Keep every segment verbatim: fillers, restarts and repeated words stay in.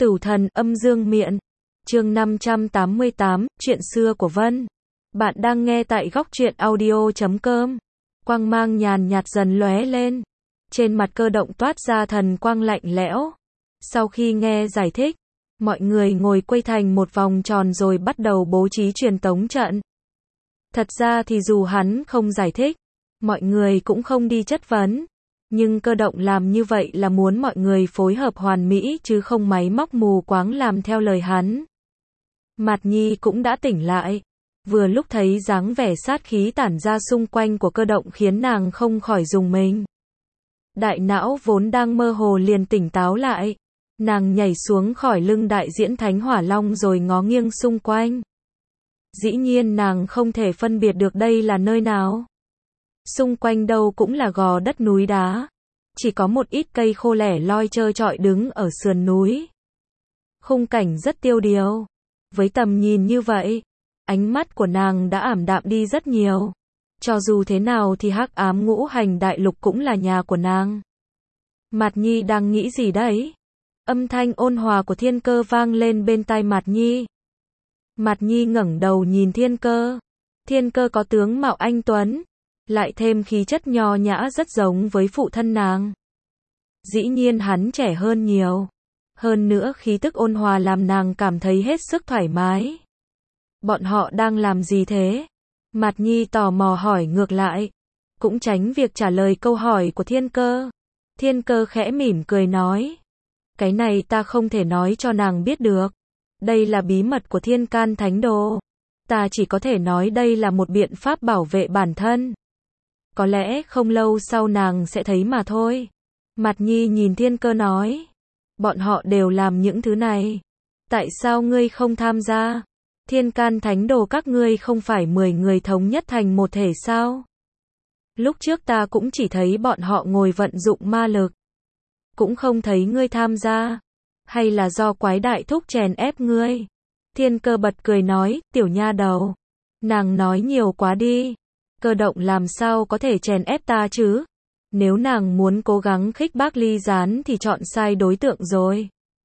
Tửu thần âm dương miện. Chương năm trăm tám mươi tám, chuyện xưa của Vân. Bạn đang nghe tại góc truyện audio chấm com. Quang mang nhàn nhạt dần lóe lên. Trên mặt Cơ Động toát ra thần quang lạnh lẽo. Sau khi nghe giải thích, mọi người ngồi quây thành một vòng tròn rồi bắt đầu bố trí truyền tống trận. Thật ra thì dù hắn không giải thích, mọi người cũng không đi chất vấn. Nhưng Cơ Động làm như vậy là muốn mọi người phối hợp hoàn mỹ chứ không máy móc mù quáng làm theo lời hắn. Mạt Nhi cũng đã tỉnh lại. Vừa lúc thấy dáng vẻ sát khí tản ra xung quanh của Cơ Động khiến nàng không khỏi rùng mình. Đại não vốn đang mơ hồ liền tỉnh táo lại. Nàng nhảy xuống khỏi lưng đại diễn Thánh Hỏa Long rồi ngó nghiêng xung quanh. Dĩ nhiên nàng không thể phân biệt được đây là nơi nào. Xung quanh đâu cũng là gò đất núi đá. Chỉ có một ít cây khô lẻ loi trơ trọi đứng ở sườn núi. Khung cảnh rất tiêu điều. Với tầm nhìn như vậy, ánh mắt của nàng đã ảm đạm đi rất nhiều. Cho dù thế nào thì Hắc Ám Ngũ Hành Đại Lục cũng là nhà của nàng. Mạt Nhi đang nghĩ gì đấy? Âm thanh ôn hòa của Thiên Cơ vang lên bên tai Mạt Nhi. Mạt Nhi ngẩng đầu nhìn Thiên Cơ. Thiên Cơ có tướng mạo anh tuấn, lại thêm khí chất nho nhã rất giống với phụ thân nàng. Dĩ nhiên hắn trẻ hơn nhiều. Hơn nữa khí tức ôn hòa làm nàng cảm thấy hết sức thoải mái. Bọn họ đang làm gì thế? Mạt Nhi tò mò hỏi ngược lại. Cũng tránh việc trả lời câu hỏi của Thiên Cơ. Thiên Cơ khẽ mỉm cười nói. Cái này ta không thể nói cho nàng biết được. Đây là bí mật của Thiên Can Thánh Đồ. Ta chỉ có thể nói đây là một biện pháp bảo vệ bản thân. Có lẽ không lâu sau nàng sẽ thấy mà thôi. Mạt Nhi nhìn Thiên Cơ nói. Bọn họ đều làm những thứ này. Tại sao ngươi không tham gia? Thiên Can Thánh Đồ các ngươi không phải mười người thống nhất thành một thể sao? Lúc trước ta cũng chỉ thấy bọn họ ngồi vận dụng ma lực. Cũng không thấy ngươi tham gia. Hay là do quái đại thúc chèn ép ngươi? Thiên Cơ bật cười nói, tiểu nha đầu. Nàng nói nhiều quá đi. Cơ Động làm sao có thể chèn ép ta chứ? Nếu nàng muốn cố gắng khích bác Ly Gián thì chọn sai đối tượng rồi.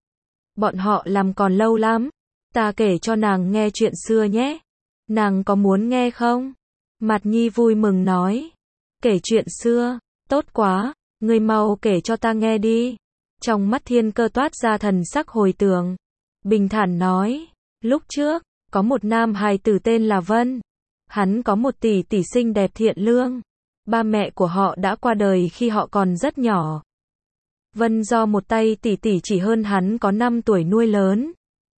Bọn họ làm còn lâu lắm. Ta kể cho nàng nghe chuyện xưa nhé. Nàng có muốn nghe không? Mạt Nhi vui mừng nói. Kể chuyện xưa, tốt quá, ngươi mau kể cho ta nghe đi. Trong mắt Thiên Cơ toát ra thần sắc hồi tưởng. Bình thản nói, lúc trước, có một nam hài tử tên là Vân. Hắn có một tỷ tỷ xinh đẹp thiện lương. Ba mẹ của họ đã qua đời khi họ còn rất nhỏ. Vân do một tay tỷ tỷ chỉ hơn hắn có năm tuổi nuôi lớn.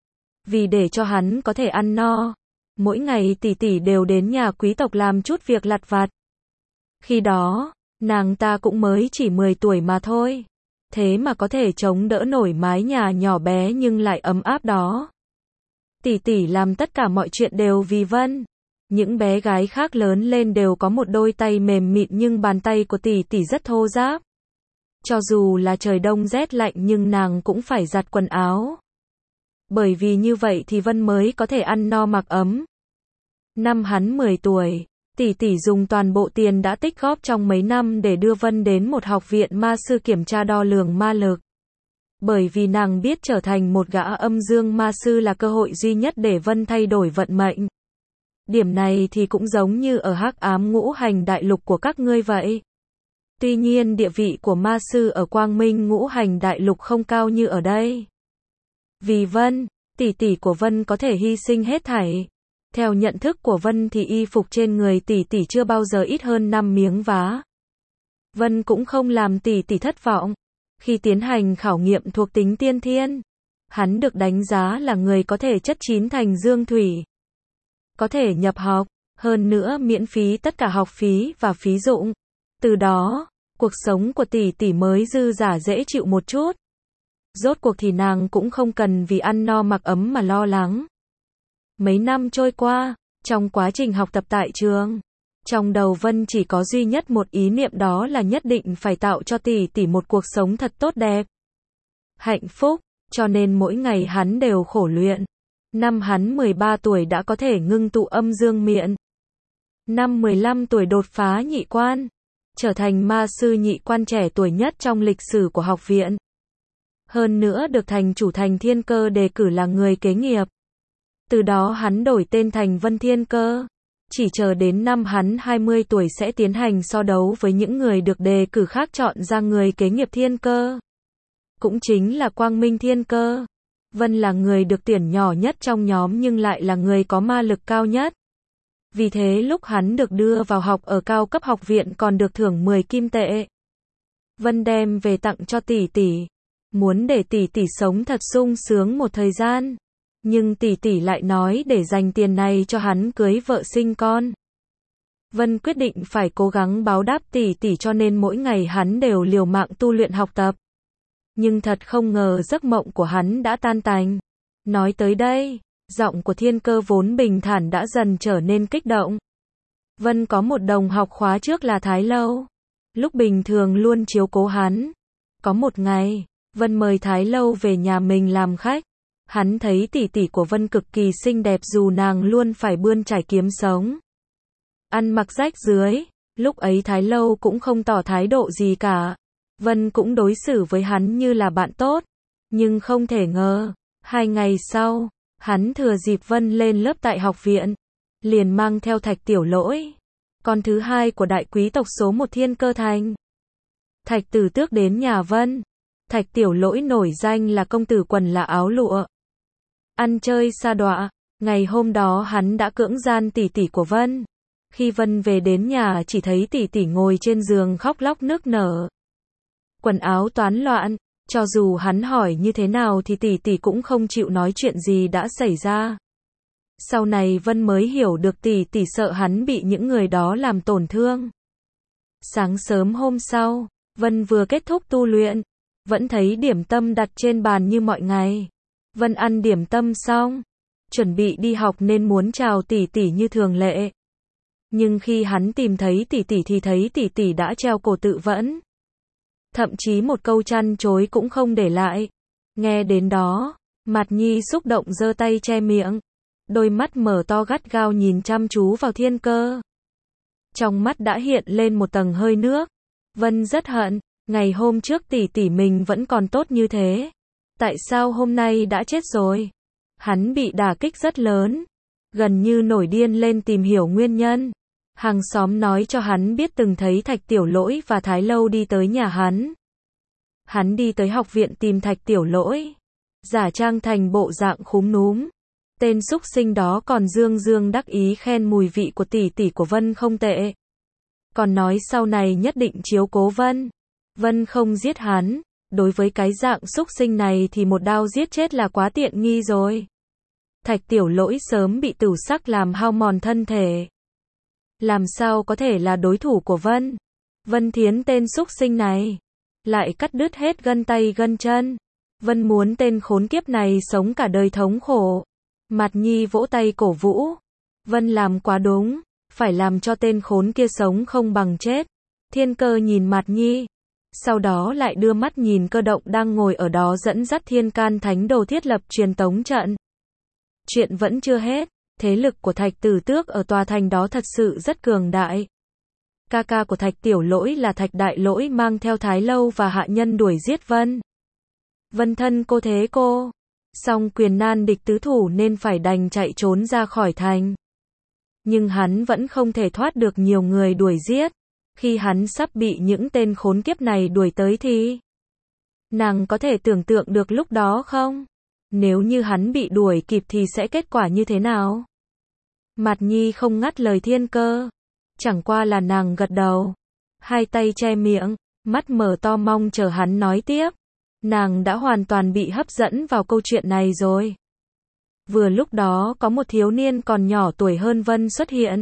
Vì để cho hắn có thể ăn no, mỗi ngày tỷ tỷ đều đến nhà quý tộc làm chút việc lặt vặt. Khi đó, nàng ta cũng mới chỉ mười tuổi mà thôi. Thế mà có thể chống đỡ nổi mái nhà nhỏ bé nhưng lại ấm áp đó. Tỷ tỷ làm tất cả mọi chuyện đều vì Vân. Những bé gái khác lớn lên đều có một đôi tay mềm mịn nhưng bàn tay của tỷ tỷ rất thô ráp. Cho dù là trời đông rét lạnh nhưng nàng cũng phải giặt quần áo. Bởi vì như vậy thì Vân mới có thể ăn no mặc ấm. Năm hắn mười tuổi, tỷ tỷ dùng toàn bộ tiền đã tích góp trong mấy năm để đưa Vân đến một học viện ma sư kiểm tra đo lường ma lực. Bởi vì nàng biết trở thành một gã âm dương ma sư là cơ hội duy nhất để Vân thay đổi vận mệnh. Điểm này thì cũng giống như ở Hắc Ám Ngũ Hành Đại Lục của các ngươi vậy. Tuy nhiên địa vị của ma sư ở Quang Minh Ngũ Hành Đại Lục không cao như ở đây. Vì Vân, tỷ tỷ của Vân có thể hy sinh hết thảy. Theo nhận thức của Vân thì y phục trên người tỷ tỷ chưa bao giờ ít hơn năm miếng vá. Vân cũng không làm tỷ tỷ thất vọng. Khi tiến hành khảo nghiệm thuộc tính tiên thiên, hắn được đánh giá là người có thể chất chín thành dương thủy. Có thể nhập học, hơn nữa miễn phí tất cả học phí và phí dụng. Từ đó, cuộc sống của tỷ tỷ mới dư dả dễ chịu một chút. Rốt cuộc thì nàng cũng không cần vì ăn no mặc ấm mà lo lắng. Mấy năm trôi qua, trong quá trình học tập tại trường, trong đầu Vân chỉ có duy nhất một ý niệm đó là nhất định phải tạo cho tỷ tỷ một cuộc sống thật tốt đẹp, hạnh phúc, cho nên mỗi ngày hắn đều khổ luyện. Năm hắn mười ba tuổi đã có thể ngưng tụ âm dương miện. Năm mười lăm tuổi đột phá nhị quan, trở thành ma sư nhị quan trẻ tuổi nhất trong lịch sử của học viện. Hơn nữa được thành chủ Thành Thiên Cơ đề cử là người kế nghiệp. Từ đó hắn đổi tên thành Vân Thiên Cơ. Chỉ chờ đến năm hắn hai mươi tuổi sẽ tiến hành so đấu với những người được đề cử khác chọn ra người kế nghiệp Thiên Cơ. Cũng chính là Quang Minh Thiên Cơ. Vân là người được tuyển nhỏ nhất trong nhóm nhưng lại là người có ma lực cao nhất. Vì thế lúc hắn được đưa vào học ở cao cấp học viện còn được thưởng mười kim tệ. Vân đem về tặng cho tỷ tỷ. Muốn để tỷ tỷ sống thật sung sướng một thời gian. Nhưng tỷ tỷ lại nói để dành tiền này cho hắn cưới vợ sinh con. Vân quyết định phải cố gắng báo đáp tỷ tỷ cho nên mỗi ngày hắn đều liều mạng tu luyện học tập. Nhưng thật không ngờ giấc mộng của hắn đã tan tành. Nói tới đây, giọng của Thiên Cơ vốn bình thản đã dần trở nên kích động. Vân có một đồng học khóa trước là Thái Lâu. Lúc bình thường luôn chiếu cố hắn. Có một ngày, Vân mời Thái Lâu về nhà mình làm khách. Hắn thấy tỷ tỷ của Vân cực kỳ xinh đẹp dù nàng luôn phải bươn trải kiếm sống. Ăn mặc rách rưới, lúc ấy Thái Lâu cũng không tỏ thái độ gì cả. Vân cũng đối xử với hắn như là bạn tốt. Nhưng không thể ngờ, hai ngày sau, hắn thừa dịp Vân lên lớp tại học viện. Liền mang theo Thạch Tiểu Lỗi, con thứ hai của đại quý tộc số một Thiên Cơ Thành. Thạch Tử Tước đến nhà Vân. Thạch Tiểu Lỗi nổi danh là công tử quần là áo lụa. Ăn chơi sa đọa, ngày hôm đó hắn đã cưỡng gian tỷ tỷ của Vân. Khi Vân về đến nhà chỉ thấy tỷ tỷ ngồi trên giường khóc lóc nức nở. Quần áo toán loạn, cho dù hắn hỏi như thế nào thì tỷ tỷ cũng không chịu nói chuyện gì đã xảy ra. Sau này Vân mới hiểu được tỷ tỷ sợ hắn bị những người đó làm tổn thương. Sáng sớm hôm sau, Vân vừa kết thúc tu luyện, vẫn thấy điểm tâm đặt trên bàn như mọi ngày. Vân ăn điểm tâm xong, chuẩn bị đi học nên muốn chào tỷ tỷ như thường lệ. Nhưng khi hắn tìm thấy tỷ tỷ thì thấy tỷ tỷ đã treo cổ tự vẫn. Thậm chí một câu trăn trối cũng không để lại. Nghe đến đó, Mạt Nhi xúc động giơ tay che miệng. Đôi mắt mở to gắt gao nhìn chăm chú vào Thiên Cơ. Trong mắt đã hiện lên một tầng hơi nước. Vân rất hận, ngày hôm trước tỷ tỷ mình vẫn còn tốt như thế. Tại sao hôm nay đã chết rồi? Hắn bị đả kích rất lớn. Gần như nổi điên lên tìm hiểu nguyên nhân. Hàng xóm nói cho hắn biết từng thấy Thạch Tiểu Lỗi và Thái Lâu đi tới nhà hắn. Hắn đi tới học viện tìm Thạch Tiểu Lỗi. Giả trang thành bộ dạng khúm núm. Tên súc sinh đó còn dương dương đắc ý khen mùi vị của tỷ tỷ của Vân không tệ. Còn nói sau này nhất định chiếu cố Vân. Vân không giết hắn. Đối với cái dạng súc sinh này thì một đao giết chết là quá tiện nghi rồi. Thạch Tiểu Lỗi sớm bị tửu sắc làm hao mòn thân thể. Làm sao có thể là đối thủ của Vân? Vân Thiến tên súc sinh này lại cắt đứt hết gân tay gân chân. Vân muốn tên khốn kiếp này sống cả đời thống khổ. Mạt Nhi vỗ tay cổ vũ. Vân làm quá đúng, phải làm cho tên khốn kia sống không bằng chết. Thiên Cơ nhìn Mạt Nhi, sau đó lại đưa mắt nhìn Cơ Động đang ngồi ở đó dẫn dắt Thiên Can Thánh Đồ thiết lập truyền tống trận. Chuyện vẫn chưa hết, thế lực của Thạch Tử Tước ở tòa thành đó thật sự rất cường đại. Ca ca của Thạch Tiểu Lỗi là Thạch Đại Lỗi mang theo Thái Lâu và hạ nhân đuổi giết Vân. Vân thân cô thế cô, song quyền nan địch tứ thủ nên phải đành chạy trốn ra khỏi thành. Nhưng hắn vẫn không thể thoát được nhiều người đuổi giết. Khi hắn sắp bị những tên khốn kiếp này đuổi tới thì nàng có thể tưởng tượng được lúc đó không? Nếu như hắn bị đuổi kịp thì sẽ kết quả như thế nào? Mạt Nhi không ngắt lời Thiên Cơ. Chẳng qua là nàng gật đầu. Hai tay che miệng, mắt mở to mong chờ hắn nói tiếp. Nàng đã hoàn toàn bị hấp dẫn vào câu chuyện này rồi. Vừa lúc đó có một thiếu niên còn nhỏ tuổi hơn Vân xuất hiện.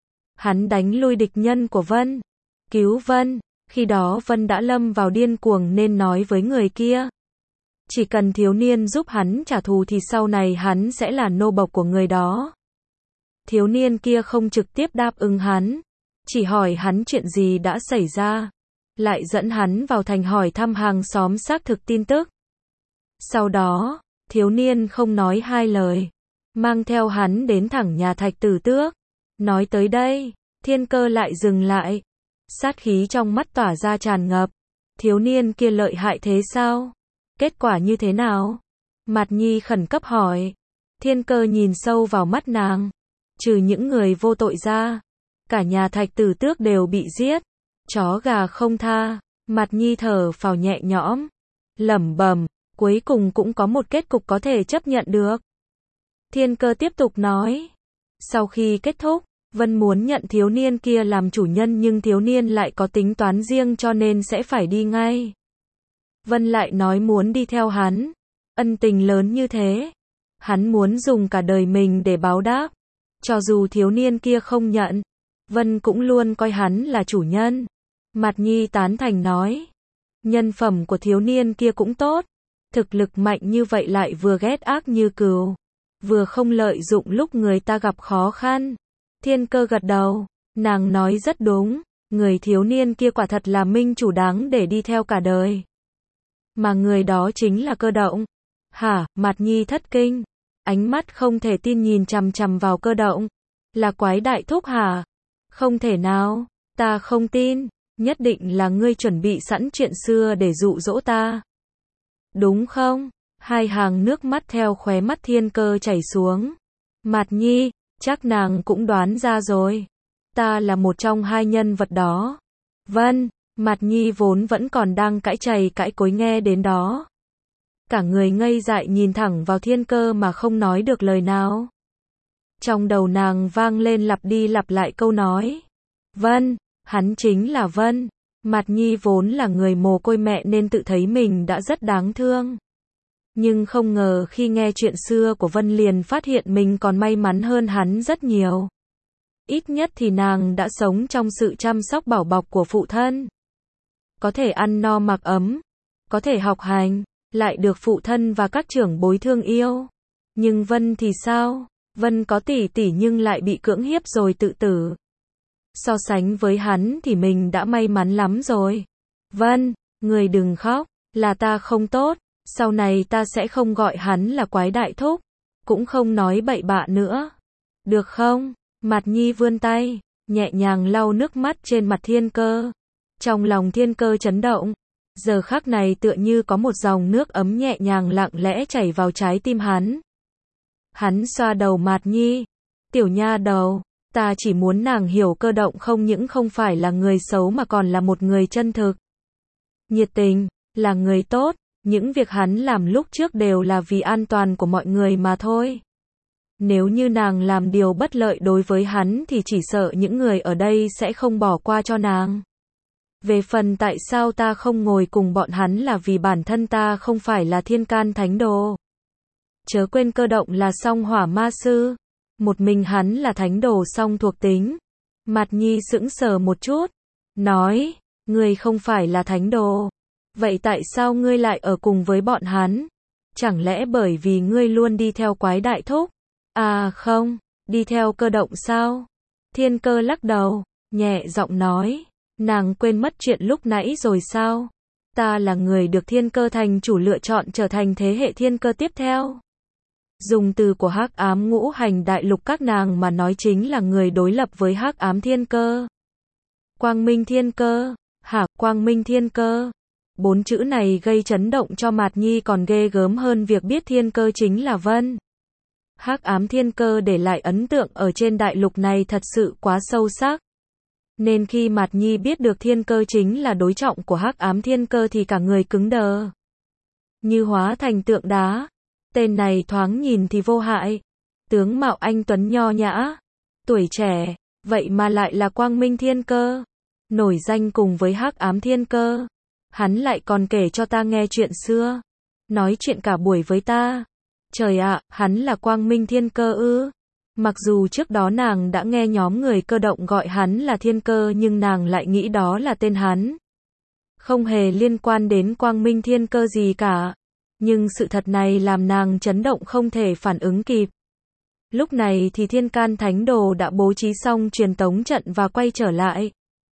Hắn đánh lui địch nhân của Vân. Cứu Vân. Khi đó Vân đã lâm vào điên cuồng nên nói với người kia. Chỉ cần thiếu niên giúp hắn trả thù thì sau này hắn sẽ là nô bộc của người đó. Thiếu niên kia không trực tiếp đáp ứng hắn. Chỉ hỏi hắn chuyện gì đã xảy ra. Lại dẫn hắn vào thành hỏi thăm hàng xóm xác thực tin tức. Sau đó, thiếu niên không nói hai lời. Mang theo hắn đến thẳng nhà Thạch Tử Tước. Nói tới đây, Thiên Cơ lại dừng lại. Sát khí trong mắt tỏa ra tràn ngập. Thiếu niên kia lợi hại thế sao? Kết quả như thế nào? Mạt Nhi khẩn cấp hỏi. Thiên Cơ nhìn sâu vào mắt nàng. Trừ những người vô tội ra, cả nhà Thạch Tử Tước đều bị giết. Chó gà không tha. Mạt Nhi thở phào nhẹ nhõm. Lẩm bẩm, cuối cùng cũng có một kết cục có thể chấp nhận được. Thiên Cơ tiếp tục nói. Sau khi kết thúc, Vân muốn nhận thiếu niên kia làm chủ nhân nhưng thiếu niên lại có tính toán riêng cho nên sẽ phải đi ngay. Vân lại nói muốn đi theo hắn. Ân tình lớn như thế. Hắn muốn dùng cả đời mình để báo đáp. Cho dù thiếu niên kia không nhận, Vân cũng luôn coi hắn là chủ nhân. Mạt Nhi tán thành nói. Nhân phẩm của thiếu niên kia cũng tốt. Thực lực mạnh như vậy lại vừa ghét ác như cừu. Vừa không lợi dụng lúc người ta gặp khó khăn. Thiên Cơ gật đầu. Nàng nói rất đúng. Người thiếu niên kia quả thật là minh chủ đáng để đi theo cả đời. Mà người đó chính là Cơ Động. Hả? Mạt Nhi thất kinh. Ánh mắt không thể tin nhìn chằm chằm vào Cơ Động. Là quái đại thúc hả? Không thể nào. Ta không tin. Nhất định là ngươi chuẩn bị sẵn chuyện xưa để dụ dỗ ta. Đúng không? Hai hàng nước mắt theo khóe mắt Thiên Cơ chảy xuống. Mạt Nhi, chắc nàng cũng đoán ra rồi. Ta là một trong hai nhân vật đó. Vân, Mạt Nhi vốn vẫn còn đang cãi chày cãi cối nghe đến đó. Cả người ngây dại nhìn thẳng vào Thiên Cơ mà không nói được lời nào. Trong đầu nàng vang lên lặp đi lặp lại câu nói. Vân, hắn chính là Vân. Mạt Nhi vốn là người mồ côi mẹ nên tự thấy mình đã rất đáng thương. Nhưng không ngờ khi nghe chuyện xưa của Vân liền phát hiện mình còn may mắn hơn hắn rất nhiều. Ít nhất thì nàng đã sống trong sự chăm sóc bảo bọc của phụ thân. Có thể ăn no mặc ấm, có thể học hành, lại được phụ thân và các trưởng bối thương yêu. Nhưng Vân thì sao? Vân có tỷ tỷ nhưng lại bị cưỡng hiếp rồi tự tử. So sánh với hắn thì mình đã may mắn lắm rồi. Vân, người đừng khóc, là ta không tốt, sau này ta sẽ không gọi hắn là quái đại thúc, cũng không nói bậy bạ nữa. Được không? Mạt Nhi vươn tay, nhẹ nhàng lau nước mắt trên mặt Thiên Cơ. Trong lòng Thiên Cơ chấn động, giờ khắc này tựa như có một dòng nước ấm nhẹ nhàng lặng lẽ chảy vào trái tim hắn. Hắn xoa đầu Mạt Nhi, tiểu nha đầu, ta chỉ muốn nàng hiểu Cơ Động không những không phải là người xấu mà còn là một người chân thực, nhiệt tình, là người tốt, những việc hắn làm lúc trước đều là vì an toàn của mọi người mà thôi. Nếu như nàng làm điều bất lợi đối với hắn thì chỉ sợ những người ở đây sẽ không bỏ qua cho nàng. Về phần tại sao ta không ngồi cùng bọn hắn là vì bản thân ta không phải là thiên can thánh đồ. Chớ quên Cơ Động là song hỏa ma sư. Một mình hắn là thánh đồ song thuộc tính. Mạt Nhi sững sờ một chút. Nói, ngươi không phải là thánh đồ. Vậy tại sao ngươi lại ở cùng với bọn hắn? Chẳng lẽ bởi vì ngươi luôn đi theo quái đại thúc? À không, đi theo Cơ Động sao? Thiên Cơ lắc đầu, nhẹ giọng nói. Nàng quên mất chuyện lúc nãy rồi sao? Ta là người được Thiên Cơ thành chủ lựa chọn trở thành thế hệ Thiên Cơ tiếp theo. Dùng từ của Hắc Ám Ngũ Hành Đại Lục các nàng mà nói chính là người đối lập với Hắc Ám Thiên Cơ. Quang Minh Thiên Cơ, hả, Quang Minh Thiên Cơ. Bốn chữ này gây chấn động cho Mạt Nhi còn ghê gớm hơn việc biết Thiên Cơ chính là Vân. Hắc Ám Thiên Cơ để lại ấn tượng ở trên đại lục này thật sự quá sâu sắc. Nên khi Mạt Nhi biết được Thiên Cơ chính là đối trọng của Hắc Ám Thiên Cơ thì cả người cứng đờ. Như hóa thành tượng đá. Tên này thoáng nhìn thì vô hại. Tướng mạo anh tuấn nho nhã. Tuổi trẻ. Vậy mà lại là Quang Minh Thiên Cơ. Nổi danh cùng với Hắc Ám Thiên Cơ. Hắn lại còn kể cho ta nghe chuyện xưa. Nói chuyện cả buổi với ta. Trời ạ, hắn là Quang Minh Thiên Cơ ư? Mặc dù trước đó nàng đã nghe nhóm người Cơ Động gọi hắn là Thiên Cơ nhưng nàng lại nghĩ đó là tên hắn. Không hề liên quan đến Quang Minh Thiên Cơ gì cả. Nhưng sự thật này làm nàng chấn động không thể phản ứng kịp. Lúc này thì Thiên Can Thánh Đồ đã bố trí xong truyền tống trận và quay trở lại.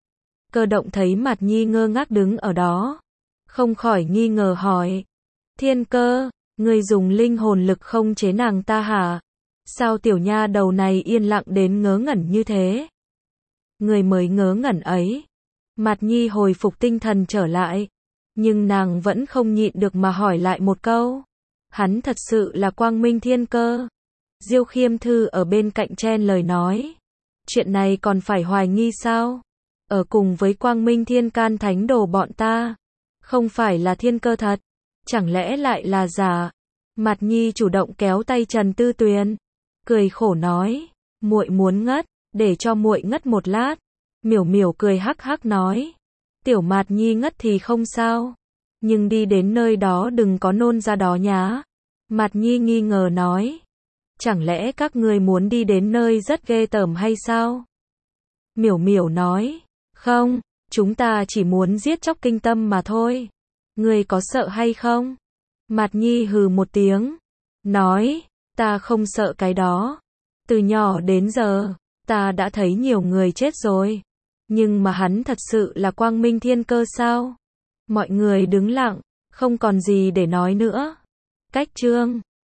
Cơ Động thấy Mạt Nhi ngơ ngác đứng ở đó. Không khỏi nghi ngờ hỏi. Thiên Cơ, ngươi dùng linh hồn lực không chế nàng ta hả? Sao tiểu nha đầu này yên lặng đến ngớ ngẩn như thế? Người mới ngớ ngẩn ấy. Mạt Nhi hồi phục tinh thần trở lại. Nhưng nàng vẫn không nhịn được mà hỏi lại một câu. Hắn thật sự là Quang Minh Thiên Cơ? Diêu Khiêm Thư ở bên cạnh chen lời nói. Chuyện này còn phải hoài nghi sao? Ở cùng với Quang Minh Thiên Can Thánh Đồ bọn ta. Không phải là thiên cơ thật. Chẳng lẽ lại là giả? Mạt Nhi chủ động kéo tay Trần Tư Tuyền. Cười khổ nói. Muội muốn ngất, để cho muội ngất một lát. Miểu miểu cười hắc hắc nói. Tiểu Mạt Nhi ngất thì không sao. Nhưng đi đến nơi đó đừng có nôn ra đó nhá. Mạt Nhi nghi ngờ nói. Chẳng lẽ các ngươi muốn đi đến nơi rất ghê tởm hay sao? Miểu miểu nói. Không, chúng ta chỉ muốn giết chóc kinh tâm mà thôi. Ngươi có sợ hay không? Mạt Nhi hừ một tiếng. Nói, ta không sợ cái đó. Từ nhỏ đến giờ, ta đã thấy nhiều người chết rồi. Nhưng mà hắn thật sự là Quang Minh Thiên Cơ sao? Mọi người đứng lặng, không còn gì để nói nữa. Cách chương